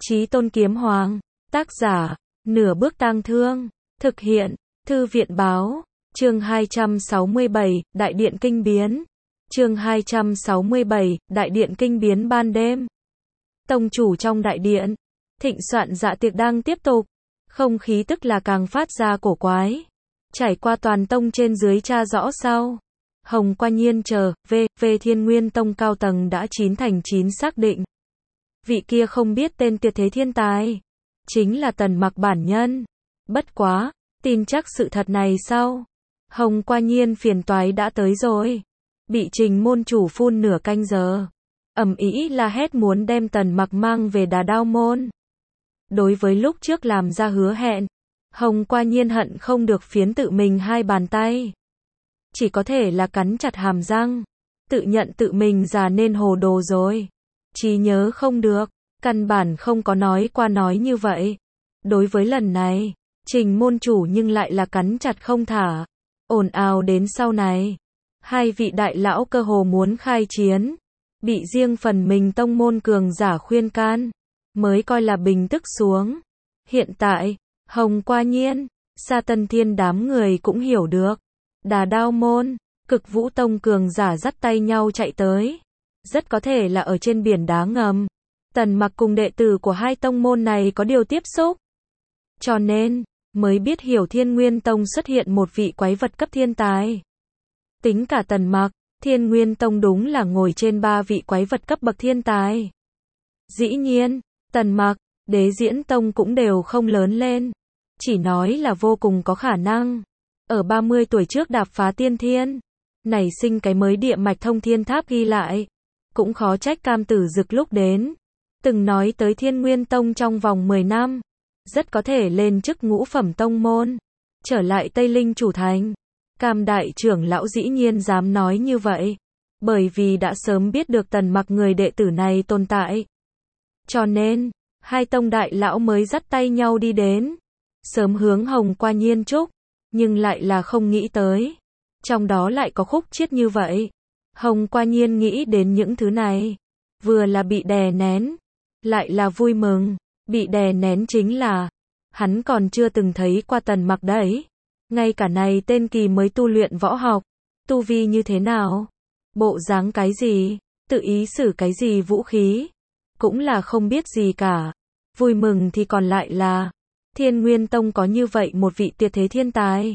Chí Tôn Kiếm Hoàng. Tác giả, Nửa Bước Tang Thương. Thực hiện, Thư viện Báo. Chương 267, Đại điện kinh biến. Chương 267, Đại điện kinh biến ban đêm. Tông chủ trong đại điện. Thịnh soạn dạ tiệc đang tiếp tục. Không khí tức là càng phát ra cổ quái. Trải qua toàn tông trên dưới tra rõ sau. Hồng Qua Nhiên về Thiên Nguyên Tông cao tầng đã 9/9 xác định. Vị kia không biết tên tuyệt thế thiên tài. Chính là Tần Mặc bản nhân. Bất quá, tin chắc sự thật này sau. Hồng Qua Nhiên phiền toái đã tới rồi. Bị Trình môn chủ phun nửa canh giờ. Ầm ĩ la hét muốn đem Tần Mặc mang về Đà Đao môn. Đối với lúc trước làm ra hứa hẹn, Hồng Qua Nhiên hận không được phiến tự mình hai bàn tay. Chỉ có thể là cắn chặt hàm răng, tự nhận tự mình già nên hồ đồ rồi. Trí nhớ không được, căn bản không có nói qua nói như vậy. Đối với lần này, Trình môn chủ nhưng lại là cắn chặt không thả. Ồn ào đến sau này, hai vị đại lão cơ hồ muốn khai chiến. Bị riêng phần mình tông môn cường giả khuyên can, mới coi là bình tức xuống. Hiện tại, Hồng Qua Nhiên, Sa Tân Thiên đám người cũng hiểu được. Đà Đao môn, Cực Vũ Tông cường giả dắt tay nhau chạy tới. Rất có thể là ở trên biển đá ngầm. Tần Mặc cùng đệ tử của hai tông môn này có điều tiếp xúc. Cho nên, mới biết hiểu Thiên Nguyên Tông xuất hiện một vị quái vật cấp thiên tài. Tính cả Tần Mặc, Thiên Nguyên Tông đúng là ngồi trên 3 vị quái vật cấp bậc thiên tài. Dĩ nhiên, Tần Mặc, Đế Diễn Tông cũng đều không lớn lên. Chỉ nói là vô cùng có khả năng. Ở 30 tuổi trước đạp phá tiên thiên. Nảy sinh cái mới địa mạch thông thiên tháp ghi lại. Cũng khó trách Cam Tử Dực lúc đến. Từng nói tới Thiên Nguyên Tông trong vòng 10 năm. Rất có thể lên chức ngũ phẩm tông môn. Trở lại Tây Linh chủ thành. Cam đại trưởng lão dĩ nhiên dám nói như vậy. Bởi vì đã sớm biết được Tần Mặc người đệ tử này tồn tại. Cho nên, hai tông đại lão mới dắt tay nhau đi đến. Sớm hướng Hồng Qua Nhiên chúc. Nhưng lại là không nghĩ tới. Trong đó lại có khúc chiết như vậy. Hồng Qua Nhiên nghĩ đến những thứ này. Vừa là bị đè nén. Lại là vui mừng. Bị đè nén chính là. Hắn còn chưa từng thấy qua Tần Mặc đấy. Ngay cả này tên kỳ mới tu luyện võ học. Tu vi như thế nào? Bộ dáng cái gì? Tự ý sử cái gì vũ khí? Cũng là không biết gì cả. Vui mừng thì còn lại là. Thiên Nguyên Tông có như vậy một vị tuyệt thế thiên tài.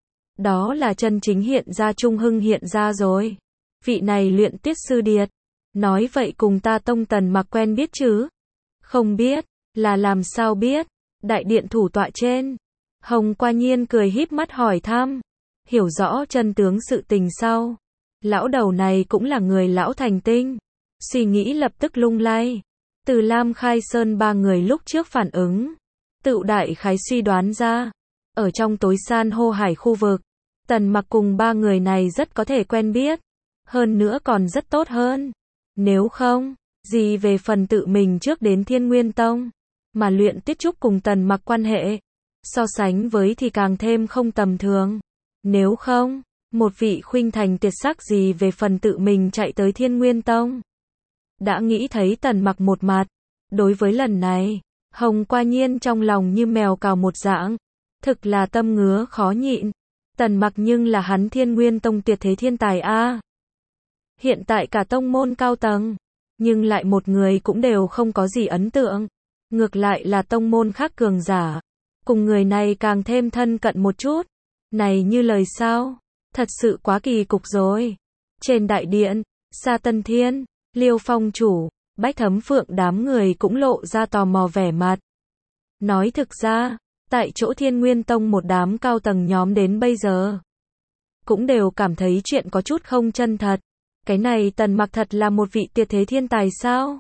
Đó là chân chính hiện ra Trung Hưng hiện ra rồi. Vị này luyện Tuyết Sư Điệt. Nói vậy cùng ta tông Tần Mặc quen biết chứ? Không biết, là làm sao biết? Đại điện thủ tọa trên. Hồng Qua Nhiên cười híp mắt hỏi thăm. Hiểu rõ chân tướng sự tình sau. Lão đầu này cũng là người lão thành tinh. Suy nghĩ lập tức lung lay. Từ Lam Khai Sơn ba người lúc trước phản ứng. Tự đại khái suy đoán ra. Ở trong tối san hô hải khu vực. Tần Mặc cùng ba người này rất có thể quen biết. Hơn nữa còn rất tốt hơn. Nếu không, gì về phần tự mình trước đến Thiên Nguyên Tông. Mà luyện Tuyết Trúc cùng Tần Mặc quan hệ. So sánh với thì càng thêm không tầm thường. Nếu không, một vị khuynh thành tuyệt sắc gì về phần tự mình chạy tới Thiên Nguyên Tông. Đã nghĩ thấy Tần Mặc một mặt. Đối với lần này, Hồng Qua Nhiên trong lòng như mèo cào một dạng. Thực là tâm ngứa khó nhịn. Tần Mặc nhưng là hắn Thiên Nguyên Tông tuyệt thế thiên tài a. Hiện tại cả tông môn cao tầng. Nhưng lại một người cũng đều không có gì ấn tượng. Ngược lại là tông môn khác cường giả. Cùng người này càng thêm thân cận một chút. Này như lời sao? Thật sự quá kỳ cục rồi. Trên đại điện, Sa Tân Thiên, Liêu Phong chủ, Bách Thấm Phượng đám người cũng lộ ra tò mò vẻ mặt. Nói thực ra, tại chỗ Thiên Nguyên Tông một đám cao tầng nhóm đến bây giờ. Cũng đều cảm thấy chuyện có chút không chân thật. Cái này Tần Mặc thật là một vị tuyệt thế thiên tài sao?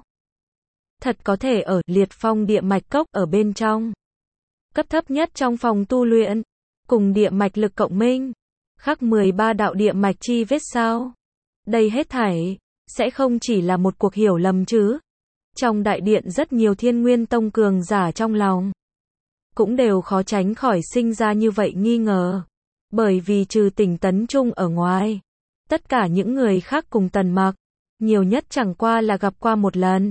Thật có thể ở liệt phong địa mạch cốc ở bên trong. Cấp thấp nhất trong phòng tu luyện. Cùng địa mạch lực cộng minh. Khắc 13 đạo địa mạch chi vết sao? Đây hết thảy. Sẽ không chỉ là một cuộc hiểu lầm chứ. Trong đại điện rất nhiều Thiên Nguyên Tông cường giả trong lòng. Cũng đều khó tránh khỏi sinh ra như vậy nghi ngờ. Bởi vì trừ Tỉnh Tấn Trung ở ngoài. Tất cả những người khác cùng Tần Mặc. Nhiều nhất chẳng qua là gặp qua một lần.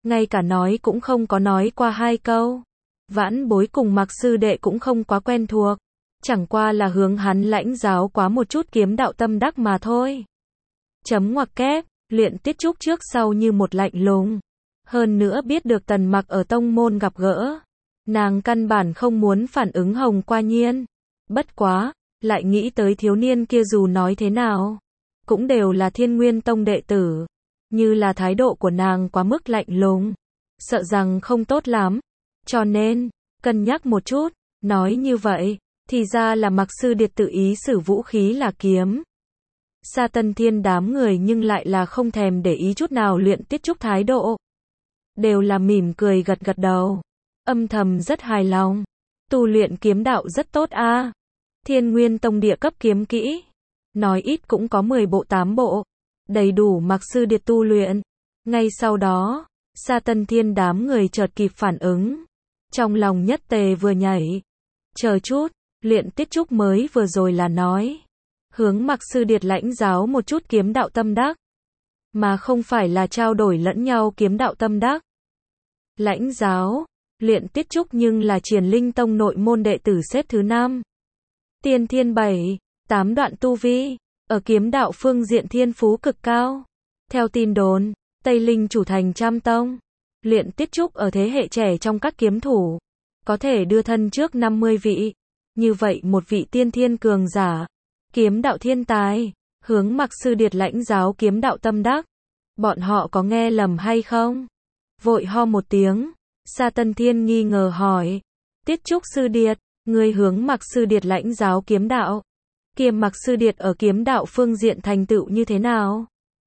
ngay cả nói cũng không có nói qua 2 câu. Vãn bối cùng Mạc sư đệ cũng không quá quen thuộc, chẳng qua là hướng hắn lãnh giáo quá một chút kiếm đạo tâm đắc mà thôi. Chấm ngoặc kép, Luyện Tiết Trúc trước sau như một lạnh lùng. Hơn nữa biết được Tần Mặc ở tông môn gặp gỡ, nàng căn bản không muốn phản ứng Hồng Qua Nhiên. Bất quá, lại nghĩ tới thiếu niên kia dù nói thế nào, cũng đều là Thiên Nguyên Tông đệ tử. Như là thái độ của nàng quá mức lạnh lùng, sợ rằng không tốt lắm. Cho nên, cân nhắc một chút, nói như vậy, thì ra là Mạc Sư Điệt tự ý sử vũ khí là kiếm. Sa Tân Thiên đám người nhưng lại là không thèm để ý chút nào Luyện Tiết Trúc thái độ. Đều là mỉm cười gật gật đầu, âm thầm rất hài lòng. Tu luyện kiếm đạo rất tốt a. Thiên Nguyên Tông địa cấp kiếm kỹ, nói ít cũng có 10 bộ 8 bộ, đầy đủ Mạc Sư Điệt tu luyện. Ngay sau đó, Sa Tân Thiên đám người chợt kịp phản ứng, trong lòng nhất tề vừa nhảy. Chờ chút, Luyện Tiết Trúc mới vừa rồi là nói hướng Mạc Sư Điệt lãnh giáo một chút kiếm đạo tâm đắc, mà không phải là trao đổi lẫn nhau kiếm đạo tâm đắc. Lãnh giáo, Luyện Tiết Trúc nhưng là Triển Linh Tông nội môn đệ tử xếp thứ 5. Tiên thiên 7, 8 đoạn tu vi, ở kiếm đạo phương diện thiên phú cực cao. Theo tin đồn, Tây Linh chủ thành Trăm Tông, Luyện Tiết Trúc ở thế hệ trẻ trong các kiếm thủ, có thể đưa thân trước 50 vị. Như vậy một vị tiên thiên cường giả, kiếm đạo thiên tài, hướng Mạc Sư Điệt lãnh giáo kiếm đạo tâm đắc. Bọn họ có nghe lầm hay không? Vội ho một tiếng, Sa Tân Thiên nghi ngờ hỏi. Tiết Trúc sư điệt, người hướng Mạc Sư Điệt lãnh giáo kiếm đạo. Kiêm Mạc Sư Điệt ở kiếm đạo phương diện thành tựu như thế nào?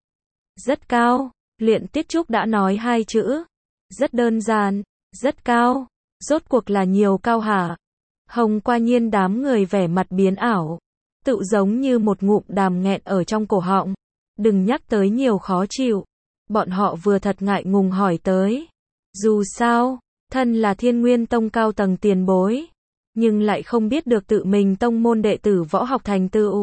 Rất cao, Luyện Tiết Trúc đã nói 2 chữ. Rất đơn giản, rất cao. Rốt cuộc là nhiều cao hả? Hồng Qua Nhiên đám người vẻ mặt biến ảo, tự giống như một ngụm đàm nghẹn ở trong cổ họng. Đừng nhắc tới nhiều khó chịu. Bọn họ vừa thật ngại ngùng hỏi tới. Dù sao, thân là Thiên Nguyên Tông cao tầng tiền bối, nhưng lại không biết được tự mình tông môn đệ tử võ học thành tựu.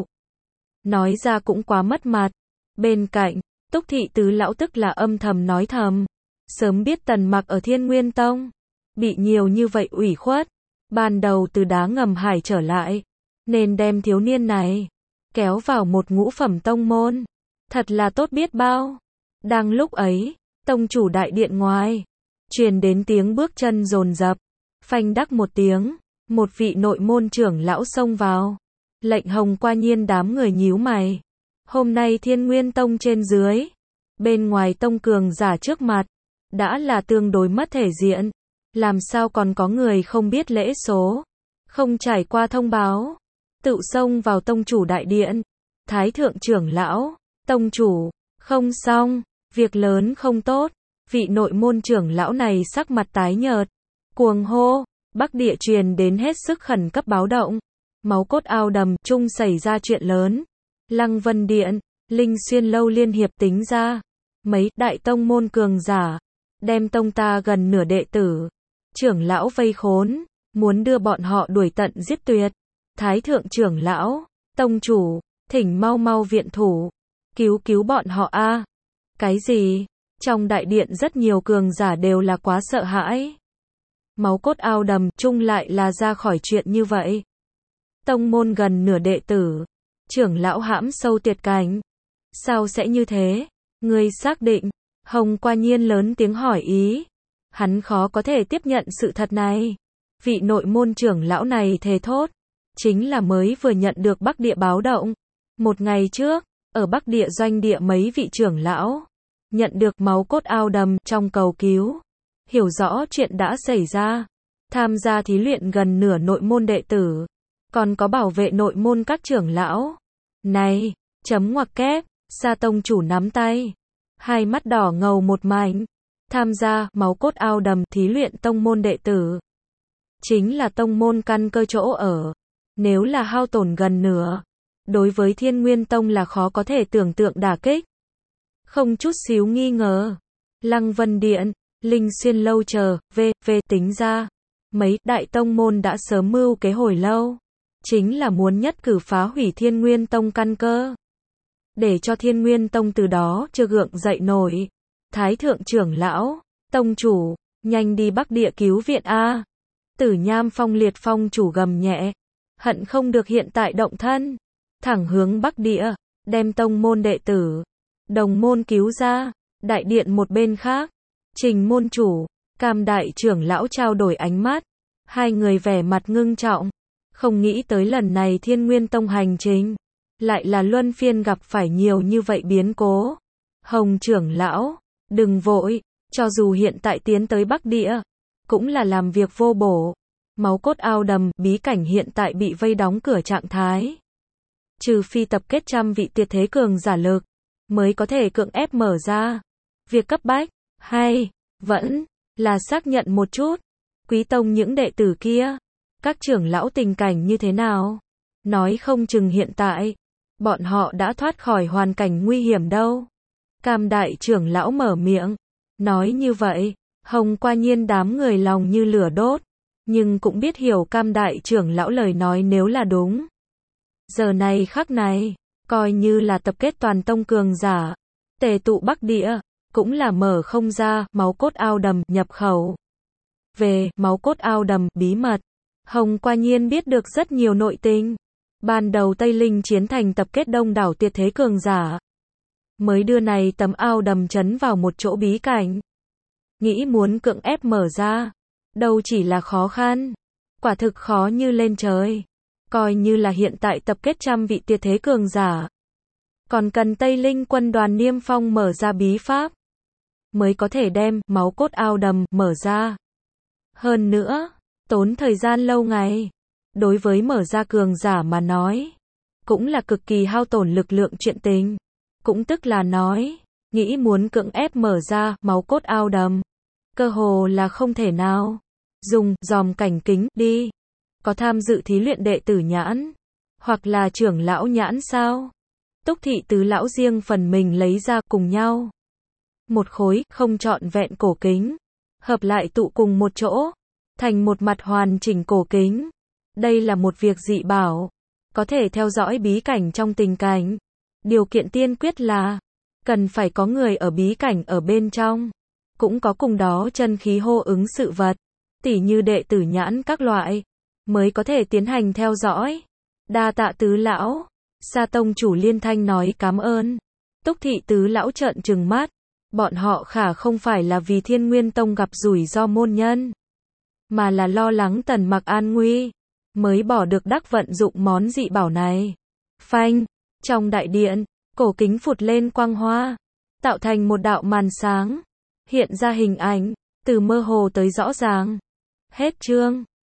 Nói ra cũng quá mất mặt. Bên cạnh, Túc Thị tứ lão tức là âm thầm nói thầm. Sớm biết Tần Mặc ở Thiên Nguyên Tông bị nhiều như vậy ủy khuất, ban đầu từ đá ngầm hải trở lại, nên đem thiếu niên này kéo vào một ngũ phẩm tông môn. Thật là tốt biết bao. Đang lúc ấy, tông chủ đại điện ngoài truyền đến tiếng bước chân dồn dập. Phanh đắc một tiếng, một vị nội môn trưởng lão xông vào. Lệnh Hồng Qua Nhiên đám người nhíu mày. Hôm nay Thiên Nguyên Tông trên dưới, bên ngoài tông cường giả trước mặt, đã là tương đối mất thể diện. Làm sao còn có người không biết lễ số, không trải qua thông báo, tự xông vào tông chủ đại điện. Thái thượng trưởng lão, tông chủ, không xong, việc lớn không tốt. Vị nội môn trưởng lão này sắc mặt tái nhợt, cuồng hô. Bắc địa truyền đến hết sức khẩn cấp báo động. Máu cốt ao đầm chung xảy ra chuyện lớn. Lăng Vân Điện, Linh Xuyên lâu liên hiệp tính ra, mấy đại tông môn cường giả, đem tông ta gần nửa đệ tử, trưởng lão vây khốn, muốn đưa bọn họ đuổi tận giết tuyệt. Thái thượng trưởng lão, tông chủ, thỉnh mau mau viện thủ, cứu cứu bọn họ a. Cái gì? Trong đại điện rất nhiều cường giả đều là quá sợ hãi. Máu cốt ao đầm chung lại là ra khỏi chuyện như vậy. Tông môn gần nửa đệ tử, trưởng lão hãm sâu tuyệt cảnh. Sao sẽ như thế? Ngươi xác định? Hồng Qua Nhiên lớn tiếng hỏi ý. Hắn khó có thể tiếp nhận sự thật này. Vị nội môn trưởng lão này thề thốt, chính là mới vừa nhận được Bắc địa báo động. Một ngày trước, ở Bắc địa doanh địa mấy vị trưởng lão nhận được máu cốt ao đầm trong cầu cứu, hiểu rõ chuyện đã xảy ra, tham gia thí luyện gần nửa nội môn đệ tử, còn có bảo vệ nội môn các trưởng lão. Này, chấm ngoặc kép, Sa tông chủ nắm tay, hai mắt đỏ ngầu một mảnh. Tham gia máu cốt ao đầm thí luyện tông môn đệ tử, chính là tông môn căn cơ chỗ ở. Nếu là hao tổn gần nửa, đối với Thiên Nguyên Tông là khó có thể tưởng tượng đả kích. Không chút xíu nghi ngờ, Lăng Vân Điện, Linh Xuyên lâu chờ, tính ra, mấy đại tông môn đã sớm mưu kế hồi lâu, chính là muốn nhất cử phá hủy Thiên Nguyên Tông căn cơ, để cho Thiên Nguyên Tông từ đó chưa gượng dậy nổi. Thái thượng trưởng lão, Tông chủ, nhanh đi Bắc Địa cứu viện a. Tử Nham Phong Liệt Phong chủ gầm nhẹ, hận không được hiện tại động thân, thẳng hướng Bắc Địa, đem tông môn đệ tử, đồng môn cứu ra. Đại điện một bên khác, Trình môn chủ, Cam đại trưởng lão trao đổi ánh mắt, hai người vẻ mặt ngưng trọng, không nghĩ tới lần này Thiên Nguyên Tông hành trình, lại là luân phiên gặp phải nhiều như vậy biến cố. Hồng trưởng lão, đừng vội, cho dù hiện tại tiến tới Bắc Địa, cũng là làm việc vô bổ. Máu cốt ao đầm, bí cảnh hiện tại bị vây đóng cửa trạng thái. Trừ phi tập kết trăm vị tuyệt thế cường giả lực, mới có thể cưỡng ép mở ra. Việc cấp bách, hay, vẫn, là xác nhận một chút. Quý tông những đệ tử kia, các trưởng lão tình cảnh như thế nào? Nói không chừng hiện tại, bọn họ đã thoát khỏi hoàn cảnh nguy hiểm đâu. Cam đại trưởng lão mở miệng, nói như vậy, Hồng Qua Nhiên đám người lòng như lửa đốt, nhưng cũng biết hiểu Cam đại trưởng lão lời nói nếu là đúng. Giờ này khắc này, coi như là tập kết toàn tông cường giả, tề tụ Bắc Địa, cũng là mở không ra. Máu cốt ao đầm nhập khẩu. Về máu cốt ao đầm bí mật, Hồng Qua Nhiên biết được rất nhiều nội tình. Ban đầu Tây Linh chiến thành tập kết đông đảo tuyệt thế cường giả, mới đưa này tấm ao đầm trấn vào một chỗ bí cảnh. Nghĩ muốn cưỡng ép mở ra, đâu chỉ là khó khăn, quả thực khó như lên trời. Coi như là hiện tại tập kết trăm vị tuyệt thế cường giả, còn cần Tây Linh quân đoàn Niêm Phong mở ra bí pháp, mới có thể đem máu cốt ao đầm mở ra. Hơn nữa, tốn thời gian lâu ngày. Đối với mở ra cường giả mà nói, cũng là cực kỳ hao tổn lực lượng chuyện tình. Cũng tức là nói, nghĩ muốn cưỡng ép mở ra máu cốt ao đầm, cơ hồ là không thể nào. Dùng dòm cảnh kính đi. Có tham dự thí luyện đệ tử nhãn, hoặc là trưởng lão nhãn sao? Túc thị tứ lão riêng phần mình lấy ra cùng nhau. Một khối không trọn vẹn cổ kính, hợp lại tụ cùng một chỗ, thành một mặt hoàn chỉnh cổ kính. Đây là một việc dị bảo, có thể theo dõi bí cảnh trong tình cảnh. Điều kiện tiên quyết là, cần phải có người ở bí cảnh ở bên trong, cũng có cùng đó chân khí hô ứng sự vật, tỉ như đệ tử nhãn các loại, mới có thể tiến hành theo dõi. Đa tạ tứ lão. Sa tông chủ liên thanh nói cảm ơn. Túc thị tứ lão trợn trừng mắt, bọn họ khả không phải là vì Thiên Nguyên Tông gặp rủi ro môn nhân, mà là lo lắng Tần Mặc an nguy, mới bỏ được đắc vận dụng món dị bảo này. Phanh, trong đại điện, cổ kính phụt lên quang hoa, tạo thành một đạo màn sáng, hiện ra hình ảnh, từ mơ hồ tới rõ ràng. Hết chương.